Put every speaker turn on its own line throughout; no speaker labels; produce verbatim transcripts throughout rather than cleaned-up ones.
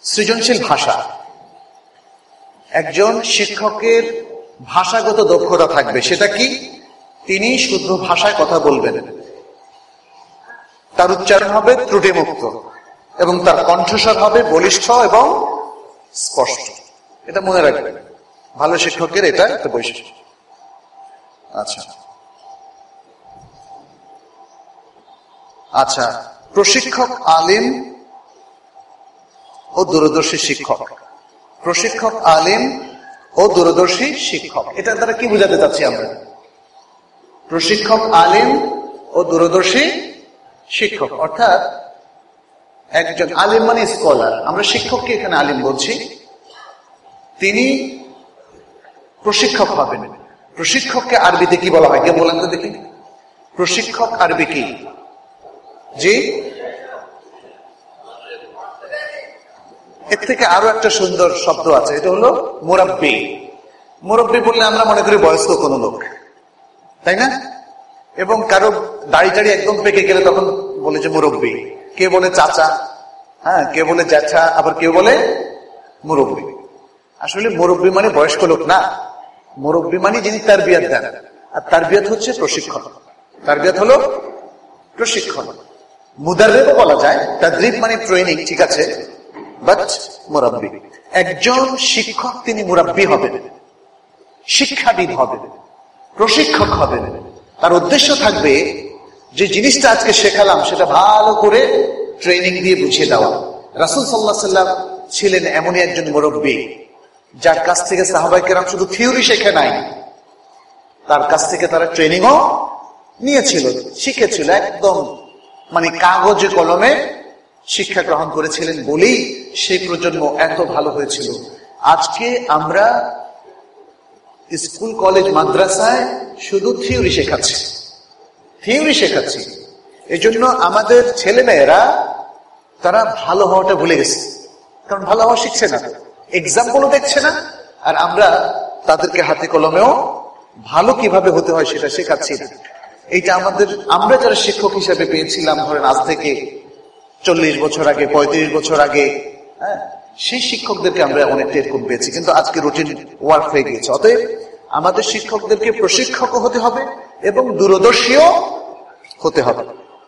সৃজনশীল ভাষা। একজন শিক্ষকের ভাষাগত দক্ষতা থাকবে, সেটা কি? তিনি শুদ্ধ ভাষায় কথা বলবেন, তার উচ্চারণ হবে ত্রুটিমুক্ত এবং তার কণ্ঠস্বর হবে বলিষ্ঠ এবং স্পষ্ট। এটা মনে রাখবেন, ভালো শিক্ষকের এটা একটা বৈশিষ্ট্য। আচ্ছা আচ্ছা প্রশিক্ষক আলিম ও দূরদর্শী শিক্ষক। প্রশিক্ষক আলিম ও দূরদর্শী শিক্ষক, এটা দ্বারা কি বোঝাতে চাচ্ছি আমরা? প্রশিক্ষক আলিম ও দূরদর্শী শিক্ষক অর্থাৎ একজন আলিম মানে স্কলার, আমরা শিক্ষককে এখানে আলিম বলছি, তিনি প্রশিক্ষক হবেন। প্রশিক্ষককে আরবিতে কি বলা হয় কে বলেন তো দেখি? প্রশিক্ষক আরবি কি? জি, এর থেকে আরো একটা সুন্দর শব্দ আছে, এটা হলো মুরাব্বি। মুরাব্বি বললে আমরা মনে করি বয়স্ক কোন লোক, তাই না? এবং কারো দাড়ি টাড়ি একদম পেকে গেলে তখন বলে যে মুরব্বি, কে বলে চাচা, হ্যাঁ কে বলে জ্যাঠা, আবার কেউ বলে মুরব্বি। আসলে মুরব্বি মানে বয়স্ক লোক না, মুরব্বি মানে যিনি তারবিয়াত দেন, আর তারবিয়াত হচ্ছে প্রশিক্ষণ। তারবিয়াত হলো প্রশিক্ষণ। মুদাররিবও বলা যায়, তাদরিব মানে ট্রেনিং, ঠিক আছে, বাট মুরাব্বি। একজন শিক্ষক তিনি মুরাব্বি হবেন, শিক্ষাবিদ হবেন, প্রশিক্ষক হবেন। তার উদ্দেশ্য থাকবে যে জিনিসটা আজকে শেখালাম সেটা ভালো করে ট্রেনিং দিয়ে বুঝিয়ে দেওয়া। রাসূল সাল্লাল্লাহু আলাইহি ওয়াসাল্লাম ছিলেন এমনই একজন মুরব্বি যার কাছ থেকে সাহাবায়ে কেরাম শুধু থিওরি শেখে নাই, তার কাছ থেকে তারা ট্রেনিংও নিয়েছিল, শিখেছিল, একদম মানে কাগজে কলমে শিক্ষা গ্রহণ করেছিলেন বলেই সেই প্রজন্ম এত ভালো হয়েছিল। আজকে আমরা স্কুল কলেজ মাদ্রাসায় শুধু থিওরি শেখাচ্ছি, থিওরি শেখাচ্ছি। এই জন্য আমাদের ছেলে মেয়েরা তারা ভালো হওয়াটা ভুলে গেছে, কারণ ভালো হওয়া শিখছে না, এক্সাম্পলও দেখছে না, আর আমরা তাদেরকে হাতে কলমেও ভালো কিভাবে হতে হয় সেটা শেখাচ্ছি না। এইটা আমাদের, আমরা যারা শিক্ষক হিসেবে পেয়েছিলাম ধরেন আজ থেকে চল্লিশ বছর আগে, পঁয়ত্রিশ বছর আগে, হ্যাঁ সেই শিক্ষকদেরকে আমরা অনেকটা এরকম পেয়েছি, কিন্তু আজকে রুটিন ওয়ার্ক হয়ে গিয়েছে। অতএব আমাদের শিক্ষকদেরকে প্রশিক্ষকও হতে হবে এবং দূরদর্শীও হতে হবে।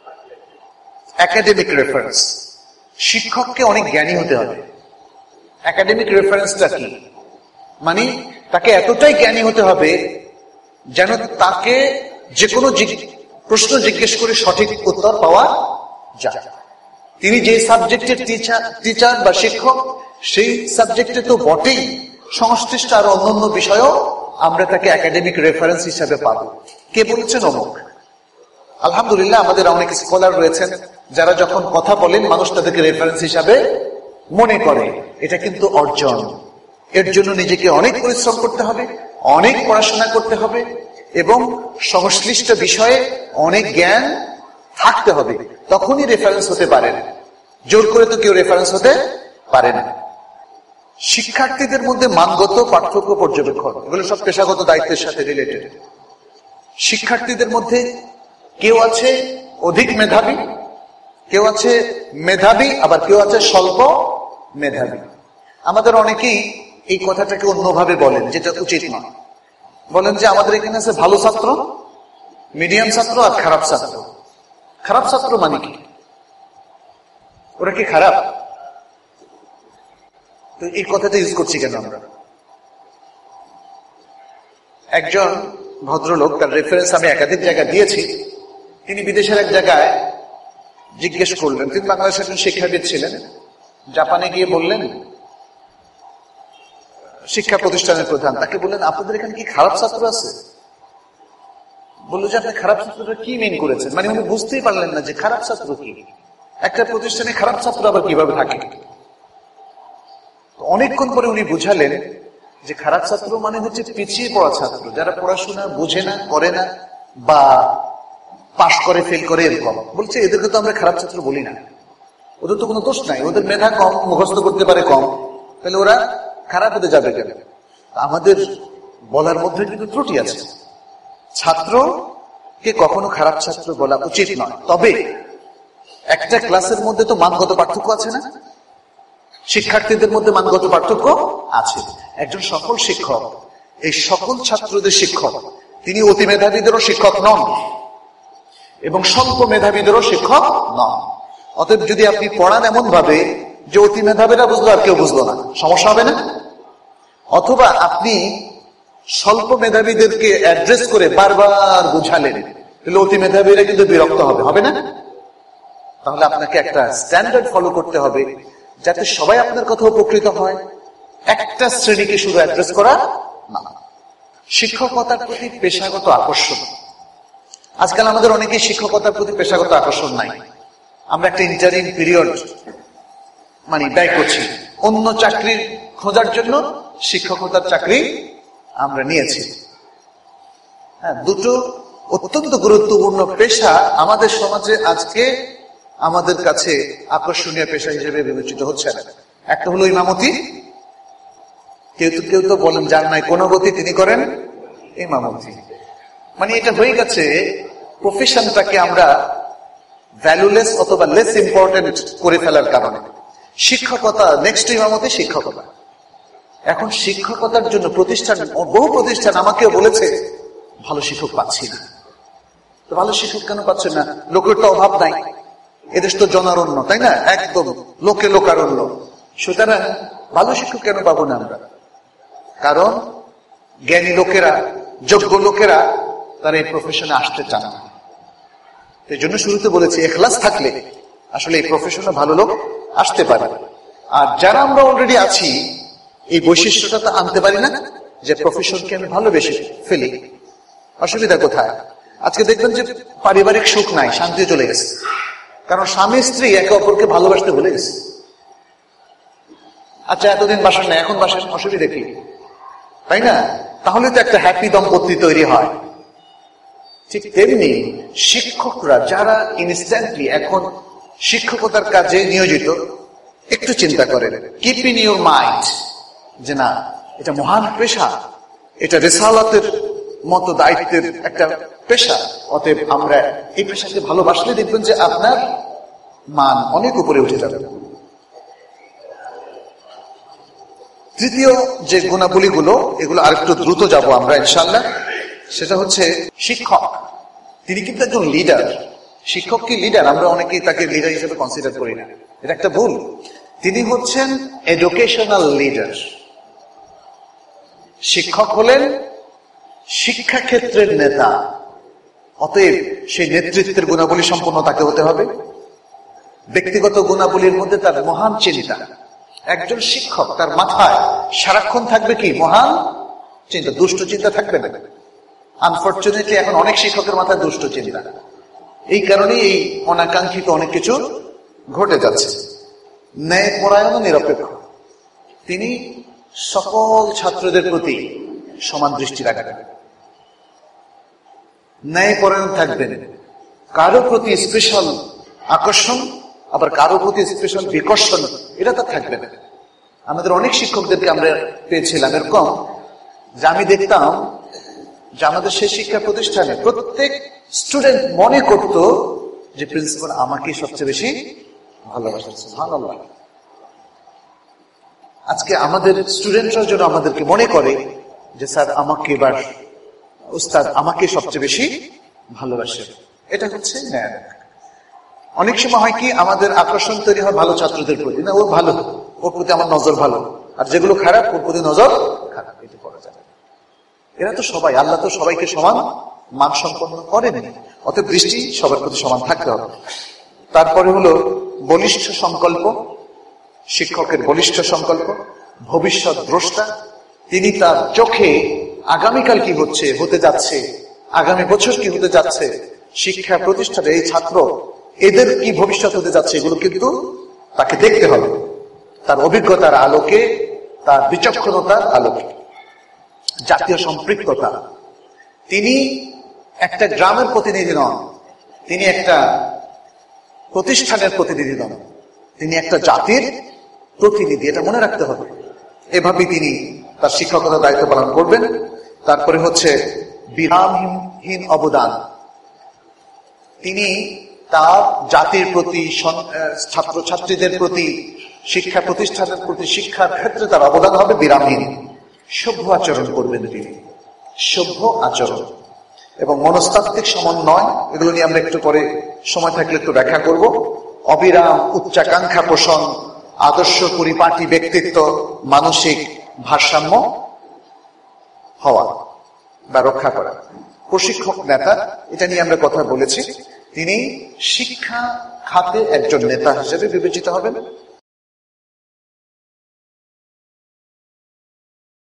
একাডেমিক রেফারেন্স, শিক্ষককে অনেক জ্ঞানী হতে হবে। একাডেমিক রেফারেন্সটা কি? মানে তাকে এতটাই জ্ঞানী হতে হবে যেন তাকে যে কোনো প্রশ্ন জিজ্ঞেস করে সঠিক উত্তর পাওয়া যায়। তিনি যে সাবজেক্টের টিচার টিচার বা শিক্ষক, সেই সাবজেক্টে তো বটেই, সংশ্লিষ্ট আর অন্যান্য বিষয়ও আমরা তাকে একাডেমিক রেফারেন্স হিসাবে পাবো। কে বলেছেন? অমুক। আলহামদুলিল্লাহ আমাদের অনেক স্কলার রয়েছেন যারা যখন কথা বলেন মানুষ তাদেরকে রেফারেন্স হিসাবে মনে করে। এটা কিন্তু অর্জন, এর জন্য নিজেকে অনেক পরিশ্রম করতে হবে, অনেক পড়াশোনা করতে হবে এবং সংশ্লিষ্ট বিষয়ে অনেক জ্ঞান থাকতে হবে, তখনই রেফারেন্স হতে পারেন। জোর করে তো কেউ রেফারেন্স হতে পারে না। শিক্ষার্থীদের মধ্যে মানগত পার্থক্য পর্যবেক্ষণ, এগুলো সব পেশাগত দায়িত্বের সাথে রিলেটেড। শিক্ষার্থীদের মধ্যে কেউ আছে অধিক মেধাবী, কেউ আছে মেধাবী, আবার কেউ আছে স্বল্প মেধাবী। আমাদের অনেকেই এই কথাটাকে অন্যভাবে বলেন, যেটা উচিত নয়। বলেন যে আমাদের এখানে আছে ভালো ছাত্র, মিডিয়াম ছাত্র আর খারাপ ছাত্র। খারাপ ছাত্র মানে কি? ওরা কি খারাপ? তো এই কথাটা ইউজ করছি কেন আমরা? একজন ভদ্রলোক, তার রেফারেন্স আমি একাধিক জায়গায় দিয়েছি, তিনি বিদেশের এক জায়গায় জিজ্ঞেস করলেন, তিনি বাংলাদেশের একজন শিক্ষাবিদ ছিলেন, জাপানে গিয়ে বললেন, শিক্ষা প্রতিষ্ঠানের প্রধান তাকে বললেন, আপনাদের এখানে কি খারাপ ছাত্র আছে? বললো যে আপনি খারাপ ছাত্রটা কি মিন করেছেন? মানে উনি বুঝতেই পারলেন না যে খারাপ ছাত্র কি, একটা প্রতিষ্ঠানে খারাপ ছাত্র আবার কিভাবে থাকে। অনেকক্ষণ পরে উনি বুঝালেন যে খারাপ ছাত্র মানে হচ্ছে পিছিয়ে পড়া ছাত্র, যারা পড়াশোনা বোঝে না, করে না, বা পাশ করে ফেল করে এরকম। বলছে এদেরকে তো আমরা খারাপ ছাত্র বলি না, ওদের তো কোনো দোষ নাই, ওদের মেধা কম, মুখস্থ করতে পারে কম, তাহলে ওরা খারাপ হতে যাবে কেন? আমাদের বলার মধ্যে কিন্তু ত্রুটি আছে। ছাত্রকে কখনো খারাপ ছাত্র বলা উচিত নয়। তবে একটা ক্লাসের মধ্যে তো মানগত পার্থক্য আছে না? শিক্ষার্থীদের মধ্যে মানগত পার্থক্য আছে। একজন সফল শিক্ষক এই সকল ছাত্রদের শিক্ষক, তিনি অতি মেধাবীদেরও শিক্ষক নন এবং স্বল্প মেধাবীদেরও শিক্ষক নন। অতএব যদি আপনি পড়ান এমন ভাবে যে অতি মেধাবীরা বুঝলো আর কেউ বুঝলো না, সমস্যা হবে না? অথবা আপনি স্বল্প মেধাবীদেরকে অ্যাড্রেস করে বারবার বুঝালেন, তাহলে অতি মেধাবীরা কিন্তু বিরক্ত হবে, হবে না? তাহলে আপনাকে একটা স্ট্যান্ডার্ড ফলো করতে হবে যাতে সবাই আপনার কথা উপকৃত হয়, একটা শ্রেণীকে শুধু অ্যাড্রেস করা না। শিক্ষকতার প্রতি পেশাগত আকর্ষণ, আজকাল আমাদের অনেকেই শিক্ষকতার প্রতি পেশাগত আকর্ষণ নাই। আমরা একটা ইন্টারিম পিরিয়ড মানে ব্যয় করছি, অন্য চাকরির খোঁজার জন্য শিক্ষকতার চাকরি আমরা নিয়েছি। হ্যাঁ, দুটো অত্যন্ত গুরুত্বপূর্ণ পেশা আমাদের সমাজে আজকে আমাদের কাছে আকর্ষণীয় পেশা হিসেবে বিবেচিত হচ্ছে না। একটা হলো ইমামতি, কেউ তো কেউ তো বলেন যার নাই কোনো গতি তিনি করেন ইমামতি। মানে এটা হয়ে গেছে প্রফেশনটাকে আমরা ভ্যালুলেস অথবা লেস ইম্পর্টেন্ট করে ফেলার কারণে। শিক্ষকতা নেক্সট ইমামতি শিক্ষকতা। এখন শিক্ষকতার জন্য প্রতিষ্ঠান, বহু প্রতিষ্ঠান আমাকেও বলেছে ভালো শিক্ষক পাচ্ছি না। তো ভালো শিক্ষক কেন পাচ্ছে না? লোকের তো অভাব নাই, এদেশ তো জনারণ্য, তাই না? একদম লোকে লোকারণ্য। সুতরাং ভালো শিক্ষক কেন পাবো না আমরা? কারণ জ্ঞানী লোকেরা, যোগ্য লোকেরা তারা এই প্রফেশনে আসতে চান না। এই জন্য শুরুতে বলেছি এখলাস থাকলে আসলে এই প্রফেশনে ভালো লোক আসতে পারে। আর যারা আমরা অলরেডি আছি এই বৈশিষ্ট্যটা তো আনতে পারি না যে প্রফেশনকে আমি ভালোবেসে ফেলি। অসুবিধা কোথায়? আজকে দেখবেন যে পারিবারিক সুখ নাই, শান্তি চলে গেছে, কারণ স্বামী স্ত্রী একে অপরকে ভালোবাসতে ভুলে গেছে। আচ্ছা এতদিন বাসেন না, এখন বাসেন, অসুবিধা কি? তাই না? তাহলে তো একটা হ্যাপি দম্পতি তৈরি হয়। ঠিক তেমনি শিক্ষকরা যারা ইনস্ট্যান্টলি এখন শিক্ষকতার কাজে নিয়োজিত, একটু চিন্তা করেন, কিপ ইন ইউর মাইন্ড যে না, এটা মহান পেশা, এটা রিসালাতের মতো দায়িত্বের একটা পেশা। অতএব আমরা এই পেশাকে ভালোবাসলে দেখবেন যে আপনার মান অনেক উপরে উঠে যাবে। তৃতীয় যে গুণাবলীগুলো, এগুলো আরেকটু দ্রুত যাব আমরা ইনশাআল্লাহ। সেটা হচ্ছে শিক্ষক, তিনি কিন্তু একজন লিডার। শিক্ষক কি লিডার? আমরা অনেকেই তাকে লিডার হিসেবে কনসিডার করি না, এটা একটা ভুল। তিনি হচ্ছেন এডুকেশনাল লিডার। শিক্ষক হলেন শিক্ষাক্ষেত্রের নেতা। অতএব সেই নেতৃত্বের গুণাবলী সম্পন্ন তাকে হতে হবে। ব্যক্তিগত গুণাবলীর মধ্যে তার মহান চিন্তা। একজন শিক্ষক তার মাথায় সারাক্ষণ থাকবে কি? মহান চিন্তা, দুষ্ট চিন্তা থাকবে না। আনফর্চুনেটলি এখন অনেক শিক্ষকের মাথায় দুষ্ট চিন্তা, এই কারণেই এই অনাকাঙ্ক্ষিত অনেক কিছু ঘটে যাচ্ছে। ন্যায় পরায়ণ নিরপেক্ষ, তিনি সকল ছাত্রদের প্রতি সমান দৃষ্টি রাখবেন, ন্যায় পরায়ণ থাকবেন। কারো প্রতি স্পেশাল আকর্ষণ আবার কারো প্রতি স্পেশাল বিকর্ষণ এটা তো থাকবে না। আমাদের অনেক শিক্ষকদেরকে আমরা পেয়েছিলাম এরকম যে আমি দেখতাম যে আমাদের সেই শিক্ষা প্রতিষ্ঠানে প্রত্যেক স্টুডেন্ট মনে করত যে প্রিন্সিপাল আমাকে সবচেয়ে বেশি ভালোবাসেন। সুবহানাল্লাহ। আজকে আমাদের স্টুডেন্টরা যেন আমাদেরকে মনে করে যে স্যার আমাকে এবার উস্তাদ আমাকে সবচেয়ে বেশি ভালোবাসে। এটা হচ্ছে ন্যায়। অনেক সময় হয় কি আমাদের আকর্ষণ তৈরি হয় ভালো ছাত্রদের প্রতি, না ও ভালো, ওর প্রতি আমার নজর ভালো, আর যেগুলো খারাপ ওর প্রতি নজর খারাপ। এটা করা যাবে। এরা তো সবাই, আল্লাহ তো সবাইকে সমান মান সম্পন্ন করেনি, অতএব দৃষ্টি সবার প্রতি সমান থাকতে হবে। তারপরে হলো বলিষ্ঠ সংকল্প। শিক্ষকের বলিষ্ঠ সংকল্প, ভবিষ্যৎ দ্রষ্টা। তিনি তার চোখে আগামীকাল কি হচ্ছে, হতে যাচ্ছে, আগামী বছর কি হতে যাচ্ছে, শিক্ষা প্রতিষ্ঠানে এই ছাত্র এদের কি ভবিষ্যৎ হতে যাচ্ছে, এগুলো কিন্তু তাকে দেখতে হবে তার অভিজ্ঞতার আলোকে, তার বিচক্ষণতার আলোকে। জাতীয় সম্পৃক্ততা, তিনি একটা গ্রামের প্রতিনিধি নন, তিনি একটা প্রতিষ্ঠানের প্রতিনিধি নন, তিনি একটা জাতির প্রতিনিধি, এটা মনে রাখতে হবে। এভাবে তিনি তার শিক্ষকতার দায়িত্ব পালন করবেন। তারপরে হচ্ছে বিরামহীন অবদান। তিনি তার জাতির প্রতি, ছাত্রছাত্রীদের প্রতি শিক্ষা প্রতিষ্ঠানের প্রতি শিক্ষার ক্ষেত্রে তার অবদান হবে বিরামহীন। সভ্য আচরণ করবেন তিনি, সভ্য আচরণ এবং মনস্তাত্ত্বিক সমন্বয়, এগুলো নিয়ে আমরা একটু পরে সময় থাকলে একটু ব্যাখ্যা করব। অবিরাম উচ্চাকাঙ্ক্ষা পোষণ, আদর্শ পরিপাটি ব্যক্তিত্ব, মানসিক ভারসাম্য হওয়া বা রক্ষা করা। প্রশিক্ষক নেতা, এটা নিয়ে আমরা কথা বলেছি। তিনি শিক্ষা খাতে একজন নেতা হিসেবে বিবেচিত হবেন।